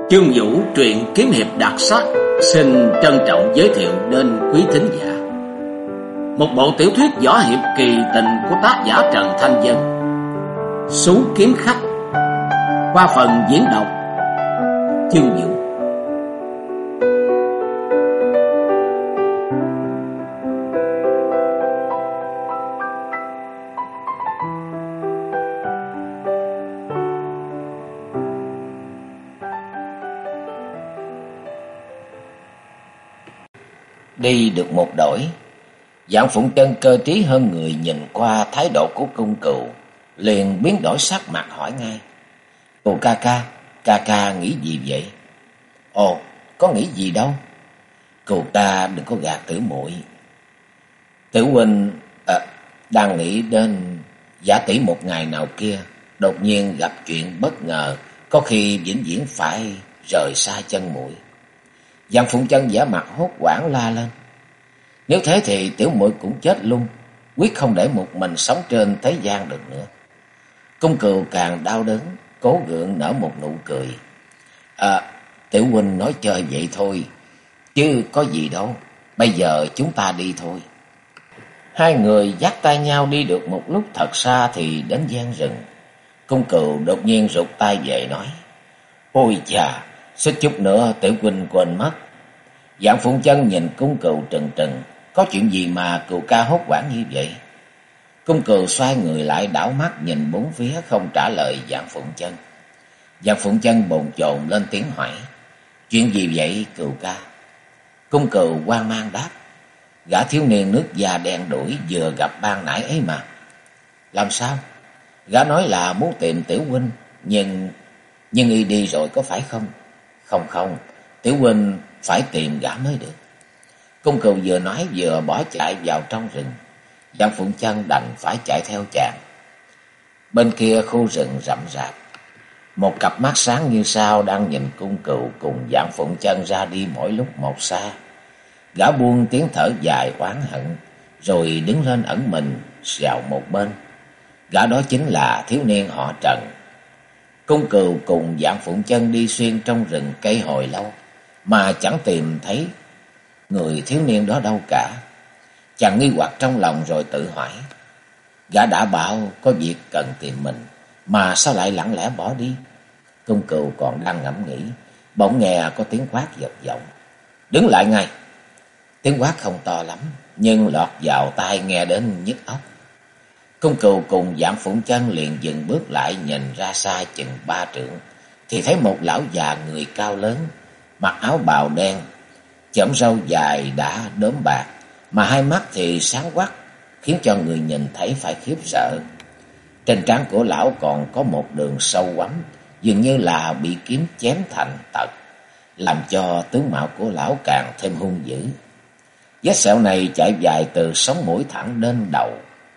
Chương Vũ truyện kiếm hiệp đặc sắc xin trân trọng giới thiệu đến quý thính giả một bộ tiểu thuyết võ hiệp kỳ tình của tác giả Trần Thanh Vân, Sú Kiếm Khách, qua phần diễn đọc Chương Vũ. Đi được một đổi, Dạng Phụng Chân cơ trí hơn người nhìn qua thái độ của cung cừu, liền biến đổi sắc mặt hỏi ngay: "Cừu ca ca nghĩ gì vậy?" "Ồ, có nghĩ gì đâu. Cừu ca đừng có gạt Tiểu muội. Tiểu huynh đang nghĩ đến giả tỷ một ngày nào kia đột nhiên gặp chuyện bất ngờ, có khi vĩnh viễn phải rời xa chân muội." Dạng Phụng Chân vẻ mặt hốt hoảng la lên: "Nếu thế thì tiểu muội cũng chết luôn, quyết không để một mình sống trên thế gian được nữa." Cung cừu càng đau đớn, cố gượng nở một nụ cười: "Tiểu huynh nói chơi vậy thôi, chứ có gì đâu. Bây giờ chúng ta đi thôi." Hai người dắt tay nhau đi được một lúc thật xa thì đến gian rừng. Cung cừu đột nhiên rụt tay về nói: "Ôi chà, suýt chút nữa tiểu huynh quên mất." Dạng Phụng Chân nhìn cung cừu trừng trừng: "Có chuyện gì mà cừu ca hốt hoảng như vậy?" Cung cừu xoay người lại đảo mắt nhìn bốn phía không trả lời Dạng Phụng Chân. Dạng Phụng Chân bồn chồn lên tiếng hỏi: "Chuyện gì vậy cừu ca?" Cung cừu hoang mang đáp: "Gã thiếu niên nước da đen đuổi vừa gặp ban nãy ấy mà." "Làm sao?" "Gã nói là muốn tìm tiểu huynh, nhưng y đi rồi có phải không?" Không, tiểu huynh phải tìm gã mới được." Cung cừu vừa nói vừa bỏ chạy vào trong rừng. Dạng Phụng Chân đành phải chạy theo chàng. Bên kia khu rừng rậm rạp, một cặp mắt sáng như sao đang nhìn cung cừu cùng Dạng Phụng Chân ra đi mỗi lúc một xa. Gã buông tiếng thở dài oán hận, rồi đứng lên ẩn mình vào một bên. Gã đó chính là thiếu niên họ Trần. Cung cừu cùng Dạng Phụng Chân đi xuyên trong rừng cây hồi lâu mà chẳng tìm thấy người thiếu niên đó đâu cả. Chàng nghi hoặc trong lòng rồi tự hỏi: gã đã bảo có việc cần tìm mình, mà sao lại lặng lẽ bỏ đi? Cung cừu còn đang ngẫm nghĩ, bỗng nghe có tiếng quát vọng vọng: "Đứng lại ngay!" Tiếng quát không to lắm, nhưng lọt vào tai nghe đến nhức óc. Cung cừu cùng Dạng Phụng Chân liền dừng bước lại, nhìn ra xa chừng 3 trượng, thì thấy một lão già người cao lớn, mặc áo bào đen, chõm râu dài đã đốm bạc, mà hai mắt thì sáng quắc, khiến cho người nhìn thấy phải khiếp sợ. Trên trán của lão còn có một đường sâu quắm, dường như là bị kiếm chém thành tật, làm cho tướng mạo của lão càng thêm hung dữ. Vết sẹo này chạy dài từ sống mũi thẳng đến đầu.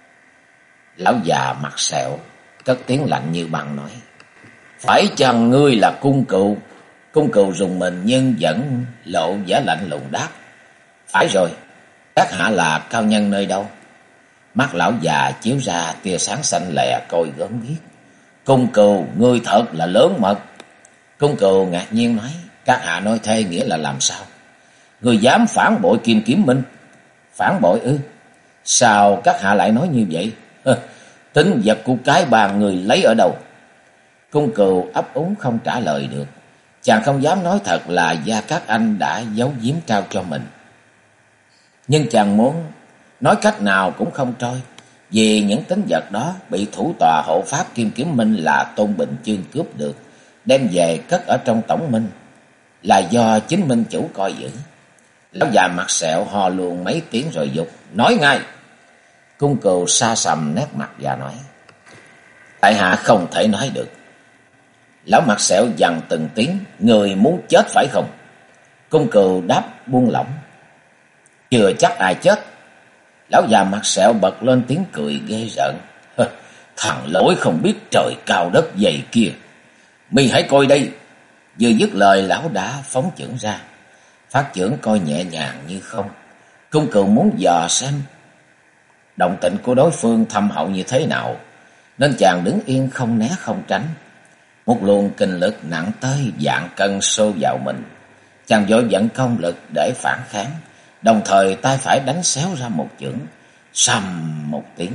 Lão già mặt sẹo cất tiếng lạnh như băng nói: "Phải chăng ngươi là cung cừu?" Cung cừu rùng mình nhưng vẫn lộ vẻ lạnh lùng đáp: "Phải rồi, các hạ là cao nhân nơi đâu?" Mắt lão già chiếu ra tia sáng xanh lè coi gớm ghiếc: "Cung cừu, ngươi thật là lớn mật." Cung cừu ngạc nhiên nói: "Các hạ nói thế nghĩa là làm sao?" "Ngươi dám phản bội Kim Kiếm Minh?" "Phản bội ư? Sao các hạ lại nói như vậy?" "Tính vật của cái bàn người lấy ở đâu?" Cung cừu ấp úng không trả lời được. Chàng không dám nói thật là Gia Cát Anh đã giấu giếm trao cho mình, nhưng chàng muốn nói cách nào cũng không trôi, vì những tính vật đó bị thủ tọa hộ pháp Kim Kiếm Minh là Tôn Bình Chương cướp được, đem về cất ở trong tổng minh, là do chính minh chủ coi giữ. Lão già mặt sẹo hò luôn mấy tiếng rồi dục: "Nói ngay!" Cung cừu sa sầm nét mặt và nói: "Tại hạ không thể nói được." Lão mặt sẹo dằn từng tiếng: "Người muốn chết phải không?" Cung cừu đáp buông lỏng: "Chưa chắc ai chết." Lão già mặt sẹo bật lên tiếng cười ghê rợn: "Thằng lỗi không biết trời cao đất dày kia, mi hãy coi đây." Vừa dứt lời, lão đã phóng chưởng ra. Phát chưởng coi nhẹ nhàng như không. Cung cừu muốn dò xem động tĩnh của đối phương thâm hậu như thế nào, nên chàng đứng yên không né không tránh. Một luồng kinh lực nặng tới vạn cân xô vào mình. Chàng vội vận công lực để phản kháng, đồng thời tay phải đánh xéo ra một chưởng. Sầm một tiếng,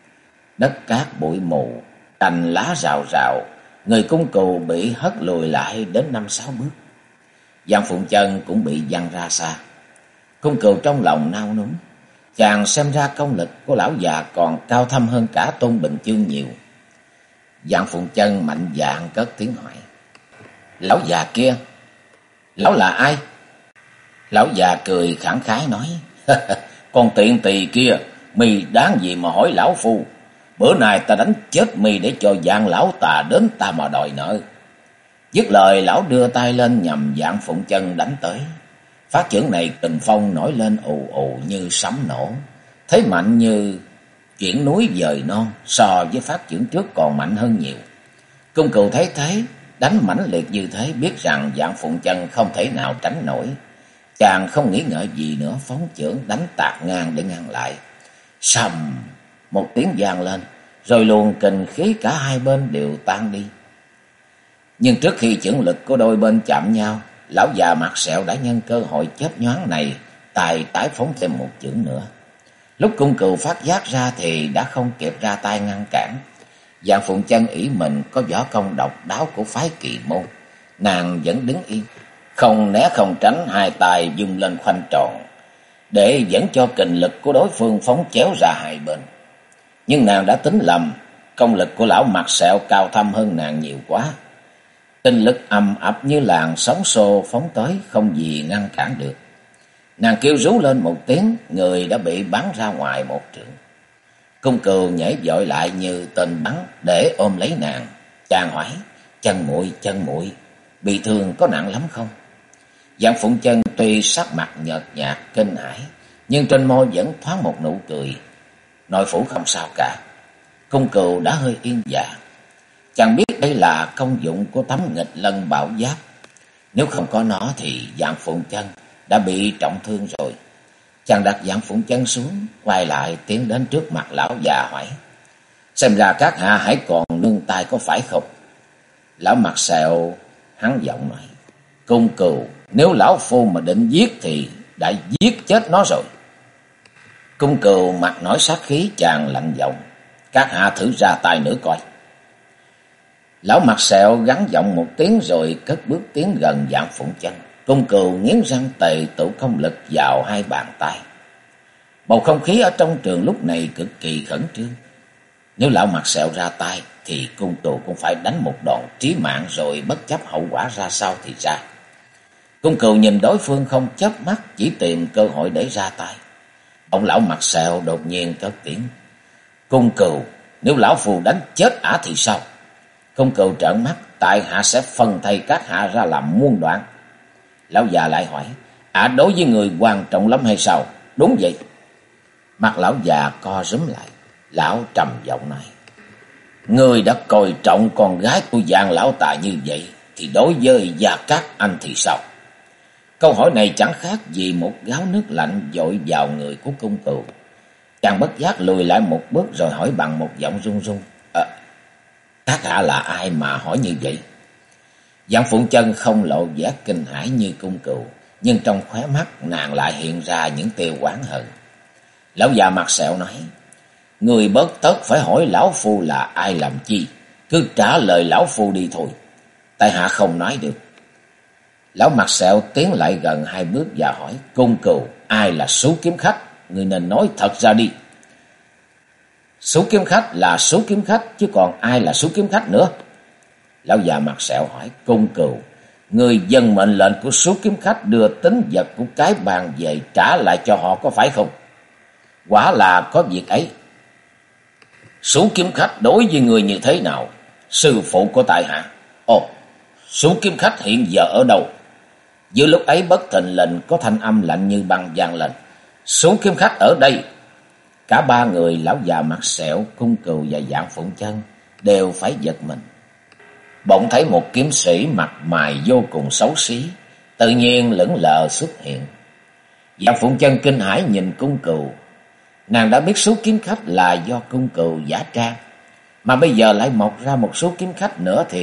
đất cát bụi mù, cành lá rào rào, người cung cừu bị hất lùi lại đến 5-6 bước. Giang Phụng Chân cũng bị văng ra xa. Cung cừu trong lòng nao núng, chàng xem ra công lực của lão già còn cao thâm hơn cả Tôn Bình Chương nhiều. Giang Phụng Chân mạnh dạn cất tiếng hỏi: "Lão già kia, lão là ai?" Lão già cười khẳng khái nói: "Con tiện tỳ kia, mi đáng gì mà hỏi lão phu. Bữa nay ta đánh chết mi để cho Giang lão tà đến ta mà đòi nợ." Dứt lời, lão đưa tay lên nhằm Giang Phụng Chân đánh tới. Phát chưởng này kình phong nổi lên ù ù như sấm nổ, thế mạnh như chuyển núi dời non, so với phát chưởng trước còn mạnh hơn nhiều. Cung cừu thấy thế, đánh mãnh liệt như thế, biết rằng Giang Phụng Chân không thể nào tránh nổi. Chàng không nghĩ ngợi gì nữa, phóng chưởng đánh tạt ngang để ngăn lại. Sầm một tiếng vang lên, rồi luồng kình khí cả hai bên đều tan đi. Nhưng trước khi chưởng lực của đôi bên chạm nhau, lão già mặt sẹo đã nhân cơ hội chớp nhoáng này, tài tái phóng thêm một chưởng nữa. Lúc cung cừu phát giác ra thì đã không kịp ra tay ngăn cản. Giang Phụng Chân ỷ mình có võ công độc đáo của phái Kỳ môn, nàng vẫn đứng yên, không né không tránh, hai tay vung lên khoanh tròn để dẫn cho kình lực của đối phương phóng chéo ra hai bên. Nhưng nàng đã tính lầm, công lực của lão mặt sẹo cao thâm hơn nàng nhiều quá. Kình lực ầm ập như làn sóng xô phóng tới, không gì ngăn cản được. Nàng kêu rú lên một tiếng, người đã bị bắn ra ngoài một trượng. Cung cừu nhảy vội lại như tên bắn để ôm lấy nàng. Chàng hỏi: chân muội, bị thương có nặng lắm không?" Giang Phụng Chân tuy sắc mặt nhợt nhạt kinh hãi, nhưng trên môi vẫn thoáng một nụ cười. "Nội phủ không sao cả." Cung cừu đã hơi yên dạ. Chàng biết đây là công dụng của tấm nghịch lân bảo giáp. Nếu không có nó thì Giang Phụng Chân đã bị trọng thương rồi. Chàng đặt Giang Phụng Chân xuống, quay lại tiến đến trước mặt lão già hỏi: "Xem ra các hạ hãy còn nương tay có phải không?" Lão mặt sẹo hắn giọng nói: "Cung cừu, nếu lão phu mà định giết thì đã giết chết nó rồi." Cung cừu mặt nổi sát khí, chàng lạnh giọng: "Các hạ thử ra tay nữa coi." Lão mặt sẹo gắn giọng một tiếng rồi cất bước tiến gần Giang Phụng Chân. Cung cừu nghiến răng tề tụ công lực vào hai bàn tay. Bầu không khí ở trong trường lúc này cực kỳ khẩn trương. Nếu lão mặt sẹo ra tay thì cung cừu cũng phải đánh một đòn chí mạng, rồi bất chấp hậu quả ra sao thì ra. Cung cừu nhìn đối phương không chớp mắt, chỉ tìm cơ hội để ra tay. Ông lão mặt sẹo đột nhiên cất tiếng: "Cung cừu, nếu lão phù đánh chết ả thì sao?" Cung cừu trợn mắt: "Tại hạ sẽ phân thây các hạ ra làm muôn đoạn." Lão già lại hỏi: "Ả đối với người quan trọng lắm hay sao?" "Đúng vậy." Mặt lão già co rúm lại, lão trầm giọng nói: "Người đã coi trọng con gái của Giang lão tà như vậy, thì đối với Gia Cát Anh thì sao?" Câu hỏi này chẳng khác gì một gáo nước lạnh dội vào người của cung cừu. Chàng bất giác lùi lại một bước rồi hỏi bằng một giọng run run: "Các hạ là ai mà hỏi như vậy?" Giang Phụng Chân không lộ vẻ kinh hãi như cung cừu, nhưng trong khóe mắt nàng lại hiện ra những tia oán hận. Lão già mặt sẹo nói: "Người bớt tất phải hỏi lão phu là ai làm chi, cứ trả lời lão phu đi thôi, tại hạ không nói được." Lão mặt sẹo tiến lại gần hai bước và hỏi: "Cung cừu, ai là Sú Kiếm Khách? Người nên nói thật ra đi." "Sú Kiếm Khách là Sú Kiếm Khách, chứ còn ai là Sú Kiếm Khách nữa?" Lão già mặt sẹo hỏi: "Cung cừu, người dâng mệnh lệnh của Sú Kiếm Khách đưa tín vật của cái bàn về trả lại cho họ có phải không?" "Quả là có việc ấy." "Sú Kiếm Khách đối với người như thế nào?" "Sư phụ của tại hạ." "Ồ, Sú Kiếm Khách hiện giờ ở đâu?" Giữa lúc ấy bất thình lình có thanh âm lạnh như băng vang lên: "Sú Kiếm Khách ở đây." Cả ba người, lão già mặt sẹo, cung cừu và Giang Phụng Chân, đều phải giật mình. Bỗng thấy một kiếm sĩ mặt mày vô cùng xấu xí tự nhiên lững lờ xuất hiện. Giang Phụng Chân kinh hãi nhìn cung cừu. Nàng đã biết Sú Kiếm Khách là do cung cừu giả trang, mà bây giờ lại mọc ra một Sú Kiếm Khách nữa thì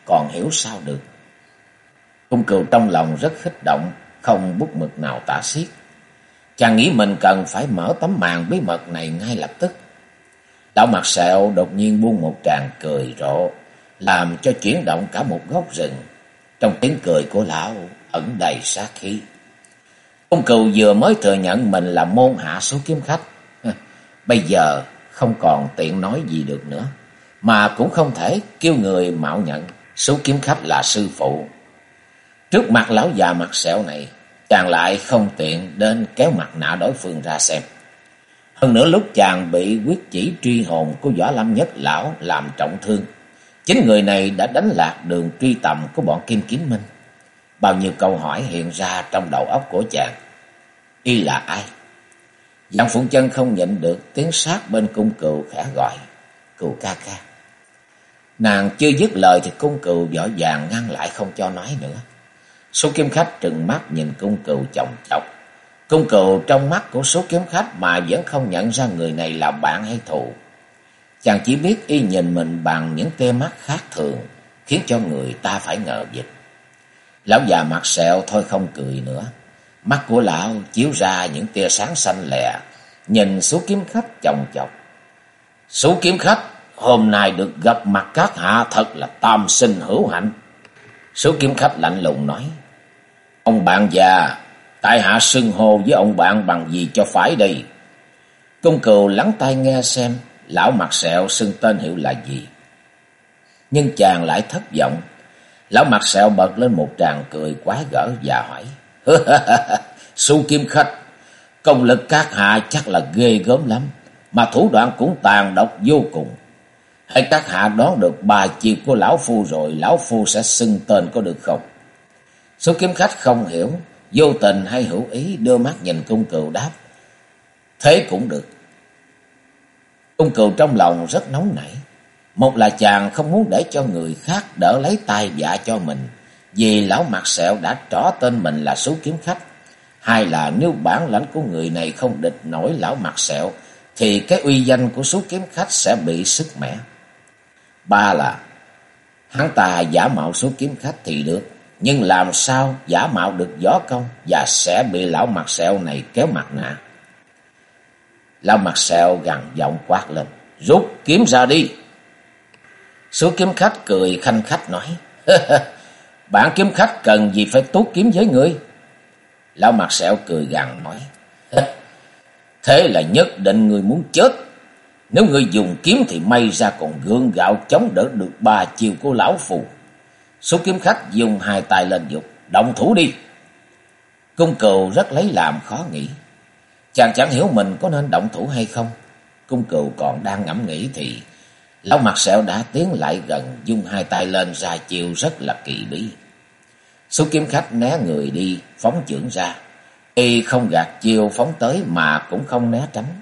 còn hiểu sao được. Cung Cừu trong lòng rất kích động, không bút mực nào tả xiết. Chàng nghĩ mình cần phải mở tấm màn bí mật này ngay lập tức. Lão Mặt Sẹo đột nhiên buông một tràng cười rộ, làm cho chuyển động cả một góc rừng. Trong tiếng cười của lão ẩn đầy sát khí. Cung Cừu vừa mới thừa nhận mình là môn hạ số kiếm khách, bây giờ không còn tiện nói gì được nữa, mà cũng không thể kêu người mạo nhận số kiếm khách là sư phụ. Trước mặt lão già Mặt Sẹo này, chàng lại không tiện đến kéo mặt nạ đối phương ra xem. Hơn nữa lúc chàng bị quyết chỉ truy hồn của Võ Lâm Nhất lão làm trọng thương, chính người này đã đánh lạc đường truy tầm của bọn Kim Kiếm Minh. Bao nhiêu câu hỏi hiện ra trong đầu óc của chàng. Y là ai? Giang Phụng Chân không nhịn được tiếng sát bên Cung Cừu khẽ gọi: "Cừu ca ca." Nàng chưa dứt lời thì Cung Cừu vội vàng ngăn lại không cho nói nữa. Số kiếm khách trừng mắt nhìn Cung Cừu chòng chọc. Cung Cừu trong mắt của số kiếm khách mà vẫn không nhận ra người này là bạn hay thù. Chàng chỉ biết y nhìn mình bằng những tia mắt khác thường, khiến cho người ta phải ngờ vực. Lão già Mặt Sẹo thôi không cười nữa. Mắt của lão chiếu ra những tia sáng xanh lè, nhìn số kiếm khách chòng chọc. "Số kiếm khách, hôm nay được gặp mặt các hạ thật là tam sinh hữu hạnh." Số kiếm khách lạnh lùng nói: "Ông bạn già, tại hạ xưng hô với ông bạn bằng gì cho phải đây?" Cung Cừu lắng tai nghe xem lão Mặt Sẹo xưng tên hiệu là gì. Nhưng chàng lại thất vọng. Lão Mặt Sẹo bật lên một tràng cười quái gở và hỏi: "Số kiếm khách, công lực các hạ chắc là ghê gớm lắm, mà thủ đoạn cũng tàn độc vô cùng. Hãy các hạ đoán được 3 chiêu của lão phu rồi, lão phu sẽ xưng tên có được không?" Số kiếm khách không hiểu, vô tình hay hữu ý đưa mắt nhìn Cung Cừu đáp: "Thế cũng được." Cung Cừu trong lòng rất nóng nảy. Một là chàng không muốn để cho người khác đỡ lấy tai vạ cho mình, vì lão Mặt Sẹo đã trỏ tên mình là số kiếm khách. Hai là nếu bản lãnh của người này không địch nổi lão Mặt Sẹo, thì cái uy danh của số kiếm khách sẽ bị sứt mẻ. Ba là hắn ta giả mạo số kiếm khách thì được, nhưng làm sao giả mạo được võ công và sẽ bị lão Mặt Sẹo này kéo mặt nạ. Lão Mặt Sẹo gằn giọng quát lên: "Rút kiếm ra đi!" Số kiếm khách cười khanh khách nói: "Bản kiếm khách cần gì phải tuốt kiếm với ngươi?" Lão Mặt Sẹo cười gằn nói: "Thế là nhất định ngươi muốn chết. Nếu ngươi dùng kiếm thì may ra còn gượng gạo chống đỡ được 3 chiêu của lão phù." Số kiếm khách dùng 2 tay lên giục: "Động thủ đi!" Cung Cừu rất lấy làm khó nghĩ. Chàng chẳng hiểu mình có nên động thủ hay không. Cung Cừu còn đang ngẫm nghĩ thì lão Mặt Sẹo đã tiến lại gần, dùng 2 tay lên ra chiêu rất là kỳ bí. Số kiếm khách né người đi, phóng chưởng ra. Y không gạt chiêu phóng tới mà cũng không né tránh.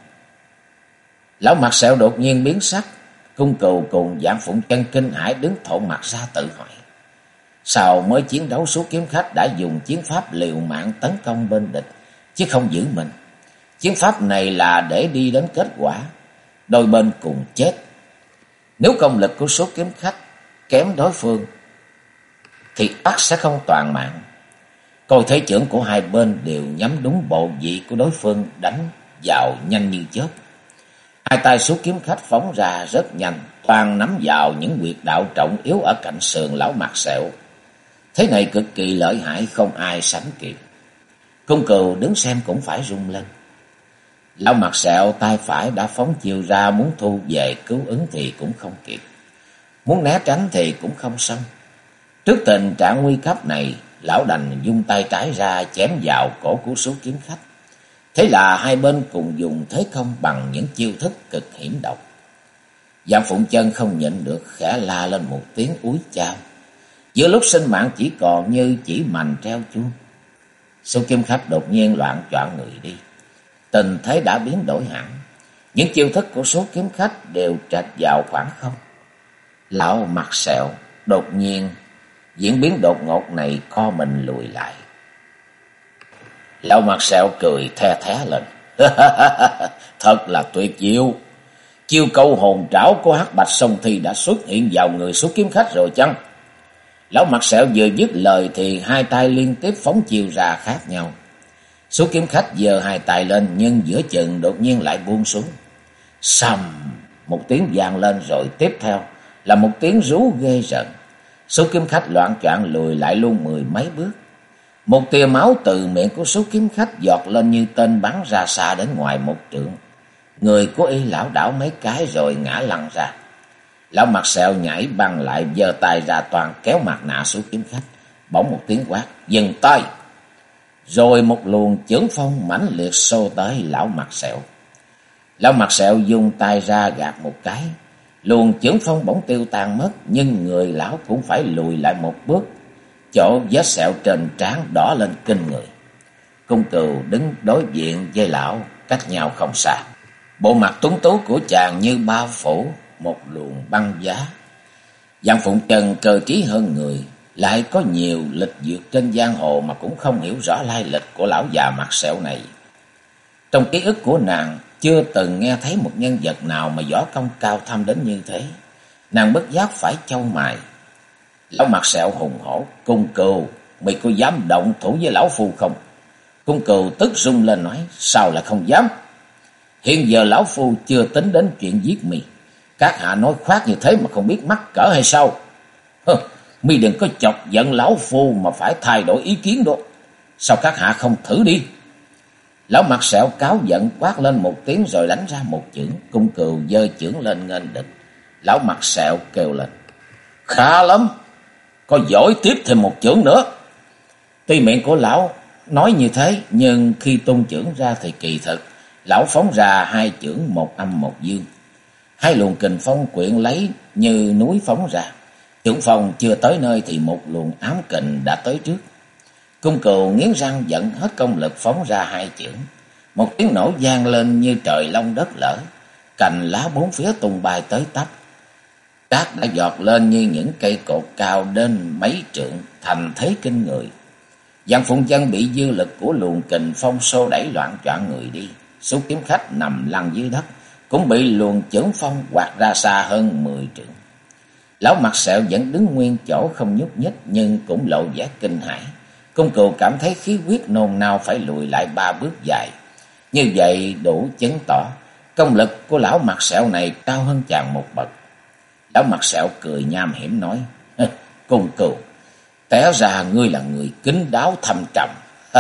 Lão Mặt Sẹo đột nhiên biến sắc. Cung Cừu cùng Vạn Phụng Chân kinh hãi đứng thộn mặt ra tự hỏi: sao mới chiến đấu số kiếm khách đã dùng chiến pháp liều mạng tấn công bên địch, chứ không giữ mình? Chiến pháp này là để đi đến kết quả đôi bên cùng chết. Nếu công lực của số kiếm khách kém đối phương thì ắt sẽ không toàn mạng. Coi thế chưởng của hai bên đều nhắm đúng bộ vị của đối phương, đánh vào nhanh như chớp. Hai tay số kiếm khách phóng ra rất nhanh, toàn nắm vào những huyệt đạo trọng yếu ở cạnh sườn lão Mặt Sẹo. Thế này cực kỳ lợi hại, không ai sánh kịp. Cung Cừu đứng xem cũng phải rung lên. Lão Mặt Sẹo tay phải đã phóng chiêu ra, muốn thu về cứu ứng thì cũng không kịp, muốn né tránh thì cũng không xong. Trước tình trạng nguy cấp này, lão đành dung tay trái ra chém vào cổ của số kiếm khách. Thế là hai bên cùng dùng thế công bằng những chiêu thức cực hiểm độc. Vạn Phụng Chân không nhịn được khẽ la lên một tiếng úi chao. Giữa lúc sinh mạng chỉ còn như chỉ mành treo chuông, số kiếm khách đột nhiên loạng choạng người đi. Tình thế đã biến đổi hẳn. Những chiêu thức của số kiếm khách đều trạch vào khoảng không. Lão Mặt Sẹo đột nhiên diễn biến đột ngột này co mình lùi lại. Lão Mặt Sẹo cười the thé lên. Thật là tuyệt diệu. Chiêu câu hồn trảo của Hắc Bạch Song Thi đã xuất hiện vào người số kiếm khách rồi chăng? Lão mặt sẹo vừa dứt lời thì hai tay liên tiếp phóng chiêu ra khác nhau. Số kiếm khách giơ hai tay lên nhưng giữa chừng đột nhiên lại buông xuống. Sầm, một tiếng vang lên rồi tiếp theo là một tiếng rú ghê rợn. Số kiếm khách loạng choạng lùi lại luôn mười mấy bước. Một tia máu từ miệng của số kiếm khách giọt lên như tên bắn ra xa đến ngoài một trượng. Người của y lảo đảo mấy cái rồi ngã lăn ra. Lão mặt sẹo nhảy băng lại, giơ tay ra toàn kéo mặt nạ số kiếm khách. Bỗng một tiếng quát, dừng tay. Rồi một luồng chưởng phong mãnh liệt xô tới lão mặt sẹo. Lão mặt sẹo dùng tay ra gạt một cái. Luồng chưởng phong bỗng tiêu tan mất, nhưng người lão cũng phải lùi lại một bước. Chỗ vết sẹo trên trán đỏ lên kinh người. Cung Cừu đứng đối diện với lão, cách nhau không xa. Bộ mặt tuấn tú của chàng như bao phủ một luồng băng giá. Giang Phụng Trần cơ trí hơn người, lại có nhiều lịch duyệt trên giang hồ mà cũng không hiểu rõ lai lịch của lão già mặt sẹo này. Trong ký ức của nàng, chưa từng nghe thấy một nhân vật nào mà võ công cao thâm đến như thế. Nàng bất giác phải chau mày. Lão mặt sẹo hùng hổ, Cung Cừu, mày có dám động thủ với lão phu không? Cung Cừu tức rung lên nói, sao lại không dám? Hiện giờ lão phu chưa tính đến chuyện giết mày. Các hạ nói khoác như thế mà không biết mắc cỡ hay sao? Mi đừng có chọc giận lão phu mà phải thay đổi ý kiến đó. Sao các hạ không thử đi? Lão mặt sẹo cáu giận quát lên một tiếng rồi đánh ra một chưởng. Cung Cừu giơ chưởng lên nghênh địch. Lão mặt sẹo kêu lên, khá lắm, có giỏi tiếp thêm một chưởng nữa. Tuy miệng của lão nói như thế, nhưng khi tung chưởng ra thì kỳ thực lão phóng ra hai chưởng một âm một dương. Hai luồng kình phong quyện lấy như núi phóng ra. Chưởng phong chưa tới nơi thì một luồng ám kình đã tới trước. Cung Cừu nghiến răng dẫn hết công lực phóng ra hai chưởng. Một tiếng nổ vang lên như trời long đất lở. Cành lá bốn phía tung bay tới tấp. Cát đã giọt lên như những cây cột cao đến mấy trượng, thành thế kinh người. Giang Phụng Chân bị dư lực của luồng kình phong xô đẩy loạn choạng người đi. Số kiếm khách nằm lăn dưới đất cũng bị luồng chưởng phong quạt ra xa hơn 10 trượng. Lão mặt sẹo vẫn đứng nguyên chỗ không nhúc nhích, nhưng cũng lộ vẻ kinh hãi. Cung Cừu cảm thấy khí huyết nôn nao phải lùi lại 3 bước dài. Như vậy đủ chứng tỏ công lực của lão mặt sẹo này cao hơn chàng một bậc. Lão mặt sẹo cười nham hiểm nói, Cung Cừu, té ra ngươi là người kín đáo thâm trầm.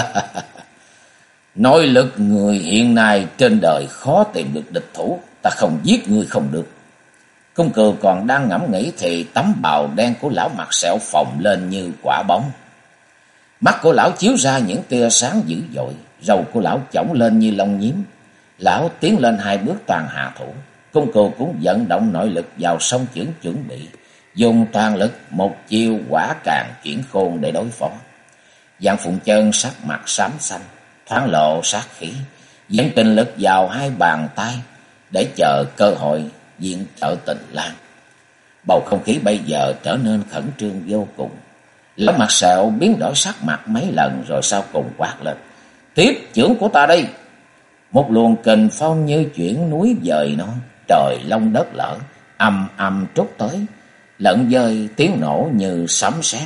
Nội lực người hiện nay trên đời khó tìm được địch thủ, ta không giết ngươi không được. Cung Cừu còn đang ngẫm nghĩ thì tấm bào đen của lão mặt sẹo phồng lên như quả bóng. Mắt của lão chiếu ra những tia sáng dữ dội, râu của lão chổng lên như lông nhím. Lão tiến lên 2 bước toàn hạ thủ. Cung Cừu cũng vận động nội lực vào song chưởng chuẩn bị, dùng toàn lực một chiêu quả càng chuyển khôn để đối phó. Giang Phụng Chân sắc mặt xám xanh, thoáng lộ sát khí, dẫn kinh lực vào 2 bàn tay để chờ cơ hội viện trợ Tình Lang. Bầu không khí bây giờ trở nên khẩn trương vô cùng. Lão mặt sẹo biến đổi sắc mặt mấy lần rồi sau cùng quát lên, tiếp chưởng của ta đây. Một luồng kình phong như chuyển núi dời non, trời long đất lở, ầm ầm trút tới, lẫn dơi tiếng nổ như sấm sét.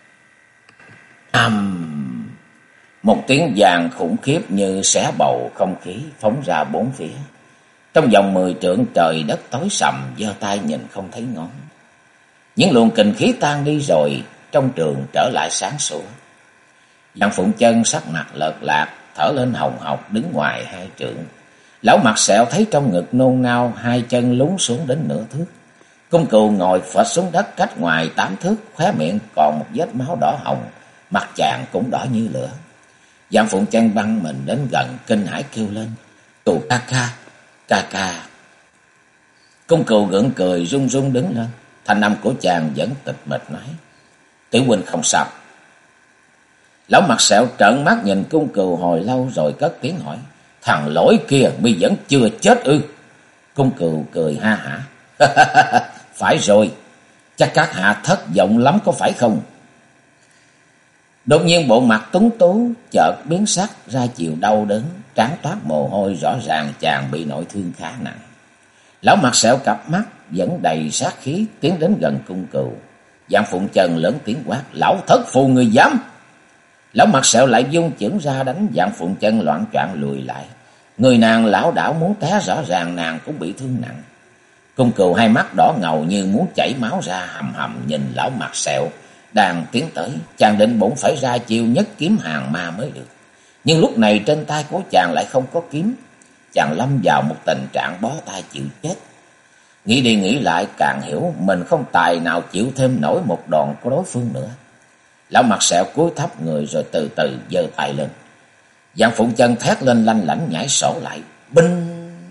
Một tiếng vàng khủng khiếp như xé bầu không khí phóng ra bốn phía. Trong vòng 10 trượng trời đất tối sầm, giơ tay nhìn không thấy ngón. Những luồng kình khí tan đi rồi, trong trường trở lại sáng sủa. Giang Phụng Chân sắc mặt lợt lạc, thở lên hồng hộc đứng ngoài 2 trượng. Lão mặt sẹo thấy trong ngực nôn nao, 2 chân lún xuống đến nửa thước. Cung Cừu ngồi phịch xuống đất cách ngoài 8 thước, khóe miệng còn một vết máu đỏ hồng, mặt chàng cũng đỏ như lửa. Giang Phụng Chân băng mình đến gần, kinh hãi kêu lên, Cừu ca ca, ca ca. Cung Cừu gượng cười run run đứng lên, thanh âm của chàng vẫn tịch mịch nói, Tiểu huynh không sao. Lão mặt sẹo trợn mắt nhìn Cung Cừu hồi lâu rồi cất tiếng hỏi, thằng lỗi kia mi vẫn chưa chết ư? Cung Cừu cười ha hả, phải rồi, chắc các hạ thất vọng lắm có phải không? Đột nhiên bộ mặt tuấn tú chợt biến sắc ra chiều đau đớn, trán toát mồ hôi, rõ ràng chàng bị nội thương khá nặng. Lão mặt sẹo cặp mắt vẫn đầy sát khí tiến đến gần Cung Cừu, Dạng Phụng Chân lớn tiếng quát: "Lão thất phù, người dám!" Lão Mặt Sẹo lại vung chưởng ra đánh Dạng Phụng Chân loạng choạng lùi lại. Người nàng lảo đảo muốn té, rõ ràng nàng cũng bị thương nặng. Cung Cừu hai mắt đỏ ngầu như muốn chảy máu ra, hầm hầm nhìn Lão Mặt Sẹo đang tiến tới. Chàng định bụng phải ra chiêu nhất kiếm hàng ma mới được, nhưng lúc này trên tay của chàng lại không có kiếm. Chàng lâm vào một tình trạng bó tay chịu chết. Nghĩ đi nghĩ lại càng hiểu mình không tài nào chịu thêm nổi một đòn của đối phương nữa. Lão Mặt Sẹo cúi thấp người rồi từ từ giơ tay lên. Dạng Phụng Chân thét lên lanh lảnh nhảy sổ lại. Binh!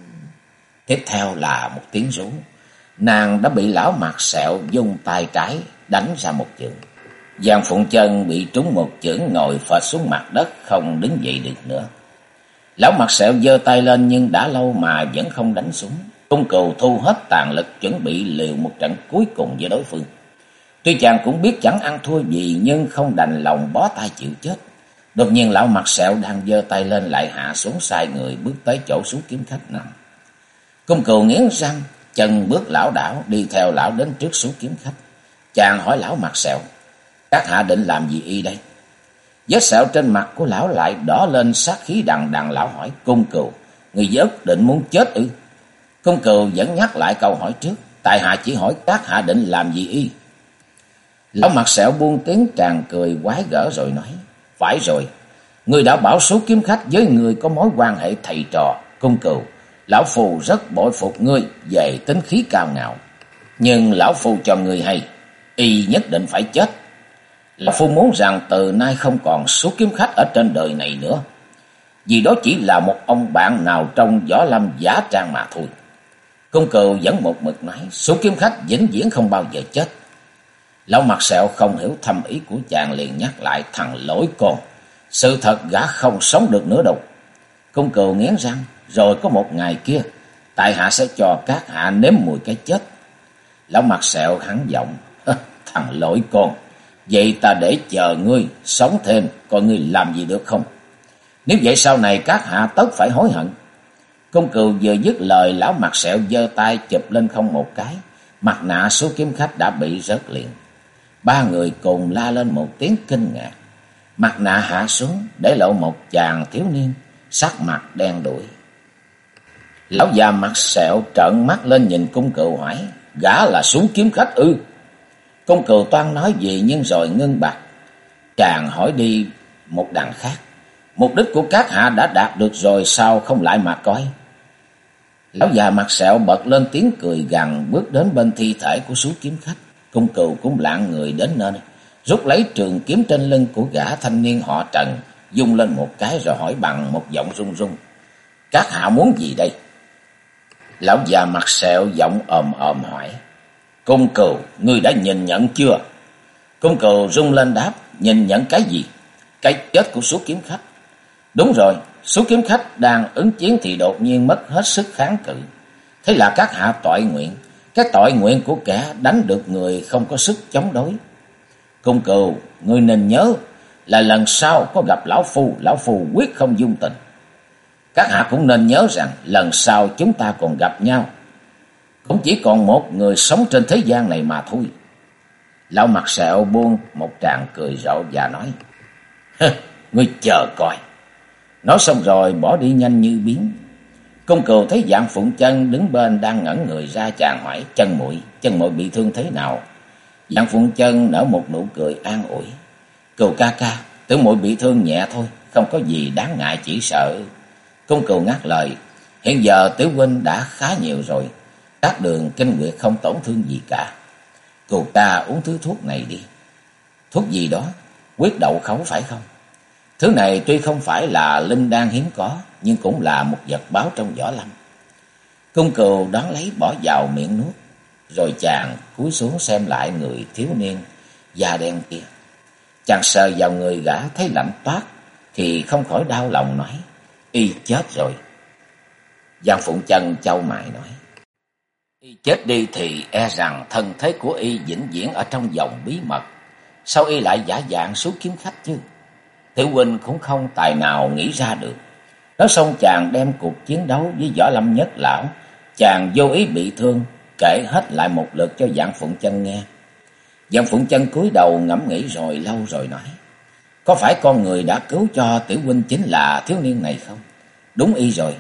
Tiếp theo là một tiếng rú. Nàng đã bị Lão Mặt Sẹo dùng tay trái đánh ra một chưởng. Dạng Phụng Chân bị trúng một chưởng ngồi phệt xuống mặt đất, không đứng dậy được nữa. Lão Mặt Sẹo giơ tay lên nhưng đã lâu mà vẫn không đánh xuống. Cung Cừu thu hết tàn lực chuẩn bị liều một trận cuối cùng với đối phương. Tuy chàng cũng biết chẳng ăn thua gì nhưng không đành lòng bó tay chịu chết. Đột nhiên Lão Mặt Sẹo đang giơ tay lên lại hạ xuống, sai người bước tới chỗ Sú Kiếm Khách nằm. Cung Cừu nghiến răng, chân bước lảo đảo đi theo lão đến trước Sú Kiếm Khách. Chàng hỏi Lão Mặt Sẹo: "Các hạ định làm gì y đây?" Vết sẹo trên mặt của lão lại đỏ lên, sát khí đằng đằng. Lão hỏi: "Cung Cừu, người nhất định muốn chết ư?" Cung Cừu vẫn nhắc lại câu hỏi trước: "Tại hạ chỉ hỏi các hạ định làm gì y?" Lão Mặt Sẹo buông tiếng tràn cười quái gở rồi nói: "Phải rồi, ngươi đã bảo Số Kiếm Khách với ngươi có mối quan hệ thầy trò. Cung Cừu, lão phu rất bội phục ngươi về tính khí cao ngạo. Nhưng lão phu cho ngươi hay, y nhất định phải chết. Lão phu muốn rằng từ nay không còn Số Kiếm Khách ở trên đời này nữa, vì đó chỉ là một ông bạn nào trong võ lâm giả trang mà thôi." Cung Cừu vẫn một mực nói: "Số Kiếm Khách vĩnh viễn không bao giờ chết." Lão Mặt Sẹo không hiểu thâm ý của chàng, liền nhắc lại: "Thằng lỗi con, sự thật gã không sống được nữa đâu." Cung Cừu nghiến răng: "Rồi có một ngày kia, tại hạ sẽ cho các hạ nếm mùi cái chết." Lão Mặt Sẹo hắn giọng: "Thằng lỗi con, vậy ta để chờ ngươi sống thêm coi ngươi làm gì được không? Nếu vậy sau này các hạ tất phải hối hận." Cung Cừu vừa dứt lời, Lão Mặt Sẹo giơ tay chụp lên không một cái, mặt nạ Số Kiếm Khách đã bị rớt liền. Ba người cùng la lên một tiếng kinh ngạc. Mặt nạ hạ xuống để lộ một chàng thiếu niên, sắc mặt đen đủi. Lão già Mặt Sẹo trợn mắt lên nhìn Cung Cừu hỏi: "Gã là Số Kiếm Khách ư?" Cung Cừu toan nói gì nhưng rồi ngưng bặt. Chàng hỏi đi một đằng khác: "Mục đích của các hạ đã đạt được rồi, sao không lại mà coi?" Lão già Mặt Sẹo bật lên tiếng cười gằn, bước đến bên thi thể của Số Kiếm Khách. Cung Cừu cũng lạng người đến nơi, rút lấy trường kiếm trên lưng của gã thanh niên họ Trần, vung lên một cái rồi hỏi bằng một giọng run run: "Các hạ muốn gì đây?" Lão già Mặt Sẹo giọng ồm ồm hỏi: "Cung Cừu, ngươi đã nhìn nhận chưa?" Cung Cừu rung lên đáp: "Nhìn nhận cái gì?" "Cái chết của Số Kiếm Khách." "Đúng rồi, Số Kiếm Khách đang ứng chiến thì đột nhiên mất hết sức kháng cự. Thế là các hạ toại nguyện, cái tội nguyện của kẻ đánh được người không có sức chống đối. Cung Cừu, ngươi nên nhớ là lần sau có gặp lão phu quyết không dung tình. Các hạ cũng nên nhớ rằng lần sau chúng ta còn gặp nhau, cũng chỉ còn một người sống trên thế gian này mà thôi." Lão Mặt Sẹo buông một tràng cười rộ và nói: "Ngươi chờ coi." Nói xong rồi bỏ đi nhanh như biến. Cung Cừu thấy Dạng Phụng Chân đứng bên đang ngẩn người ra, chàng hỏi: chân muội bị thương thế nào?" Dạng Phụng Chân nở một nụ cười an ủi: "Cừu ca ca, tiểu muội bị thương nhẹ thôi, không có gì đáng ngại, chỉ sợ..." Cung Cừu ngắt lời: "Hiện giờ tiểu huynh đã khá nhiều rồi, các đường kinh nguyệt không tổn thương gì cả. Cừu ta uống thứ thuốc này đi." "Thuốc gì đó?" "Huyết đậu khấu phải không?" Thứ này tuy không phải là linh đan hiếm có, nhưng cũng là một vật báo trong võ lâm. Cung Cừu đón lấy bỏ vào miệng nuốt, rồi chàng cúi xuống xem lại người thiếu niên da đen kia. Chàng sờ vào người gã thấy lạnh toát thì không khỏi đau lòng nói: "Y chết rồi." Giang Phụng Chân chau mày nói: "Y chết đi thì e rằng thân thế của y vĩnh viễn ở trong vòng bí mật. Sao y lại giả dạng Số Kiếm Khách chứ? Tiểu huynh cũng không tài nào nghĩ ra được." Nói xong chàng đem cuộc chiến đấu với võ lâm nhất lão, chàng vô ý bị thương, kể hết lại một lượt cho Dạng Phụng Chân nghe. Giang Phụng Chân cúi đầu ngẫm nghĩ rồi lâu rồi nói: có phải con người đã cứu cho tiểu huynh chính là thiếu niên này không? Đúng y rồi.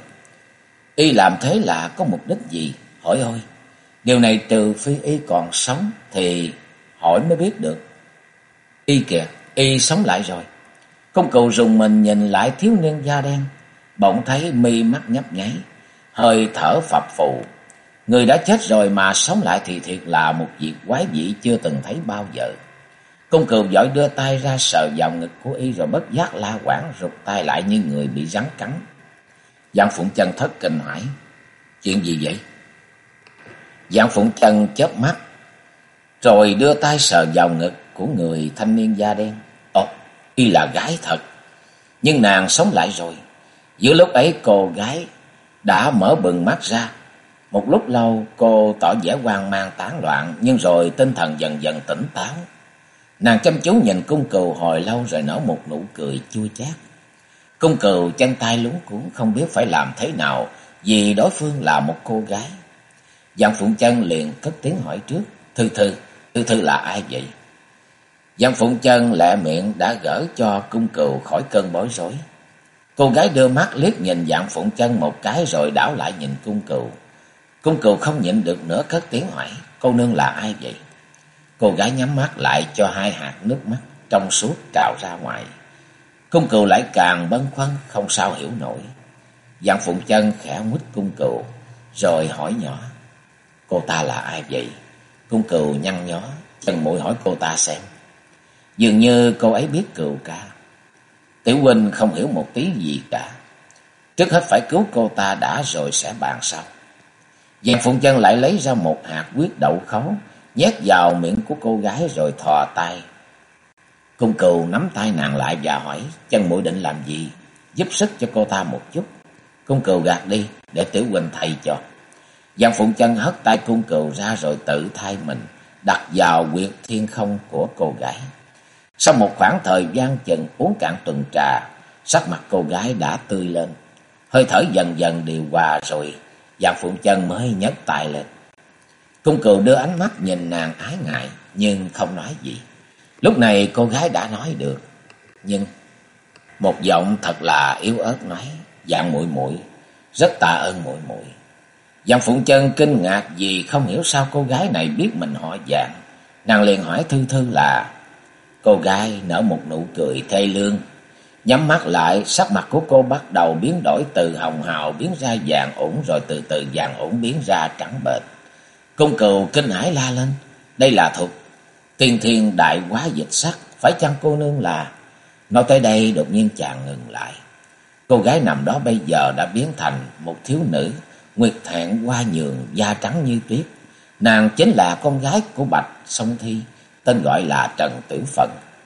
Y làm thế là có mục đích gì? Hỏi ơi, điều này trừ phi y còn sống thì hỏi mới biết được. Y kìa, y sống lại rồi. Công cừu rùng mình nhìn lại thiếu niên da đen, bỗng thấy mi mắt nhấp nháy, hơi thở phập phù. Người đã chết rồi mà sống lại thì thiệt là một việc quái dị chưa từng thấy bao giờ. Công cừu vội đưa tay ra sờ vào ngực của y rồi bất giác la quảng rụt tay lại như người bị rắn cắn. Giang Phụng Chân thất kinh hỏi: chuyện gì vậy? Giang Phụng Chân chớp mắt rồi đưa tay sờ vào ngực của người thanh niên da đen. Ồ, y là gái thật, nhưng nàng sống lại rồi. Giữa lúc ấy cô gái đã mở bừng mắt ra. Một lúc lâu cô tỏ vẻ hoang mang tán loạn, nhưng rồi tinh thần dần dần tỉnh táo. Nàng chăm chú nhìn Cung Cừu hồi lâu rồi nở một nụ cười chua chát. Cung Cừu chân tay luống cuống không biết phải làm thế nào, vì đối phương là một cô gái. Giang Phụng Chân liền cất tiếng hỏi trước: Thư Thư là ai vậy? Giang Phụng Chân lẹ miệng đã gỡ cho Cung Cừu khỏi cơn bối rối. Cô gái đưa mắt liếc nhìn Giang Phụng Chân một cái rồi đảo lại nhìn Cung Cừu. Cung Cừu không nhịn được nữa cất tiếng hỏi: cô nương là ai vậy? Cô gái nhắm mắt lại cho hai hạt nước mắt trong suốt trào ra ngoài. Cung Cừu lại càng bâng khuâng không sao hiểu nổi. Giang Phụng Chân khẽ nguýt Cung Cừu rồi hỏi nhỏ: cô ta là ai vậy? Cung Cừu nhăn nhó chân mũi hỏi cô ta xem. Dường như cô ấy biết Cừu ca. Tiểu huynh không hiểu một tí gì cả. Trước hết phải cứu cô ta đã rồi sẽ bàn sau. Giang Phụng Chân lại lấy ra một hạt huyết đậu khấu nhét vào miệng của cô gái rồi thò tay. Cung Cừu nắm tay nàng lại và hỏi: chân muội định làm gì? Giúp sức cho cô ta một chút. Cung Cừu gạt đi, để tiểu huynh thay cho. Giang Phụng Chân hất tay Cung Cừu ra rồi tự thay mình đặt vào huyệt thiên không của cô gái. Sau một khoảng thời gian chừng uống cạn tuần trà, sắc mặt cô gái đã tươi lên, hơi thở dần dần điều hòa rồi Giang Phụng Chân mới nhấc tay lên. Cung Cừu đưa ánh mắt nhìn nàng ái ngại nhưng không nói gì. Lúc này cô gái đã nói được, nhưng một giọng thật là yếu ớt nói: Dạng muội muội, rất tạ ơn muội muội. Giang Phụng Chân kinh ngạc vì không hiểu sao cô gái này biết mình họ Giang. Nàng liền hỏi Thư là. Cô gái nở một nụ cười thê lương, nhắm mắt lại. Sắc mặt của cô bắt đầu biến đổi, từ hồng hào biến ra vàng ửng, rồi từ từ vàng ửng biến ra trắng bệch. Cung Cừu kinh hãi la lên: đây là thuật tiên thiên đại hóa dịch sắc, phải chăng cô nương là? Nói tới đây đột nhiên chàng ngừng lại. Cô gái nằm đó bây giờ đã biến thành một thiếu nữ nguyệt thẹn hoa nhường, da trắng như tuyết. Nàng chính là con gái của Bạch Song Thi, tên gọi là Trần Tiểu Phần.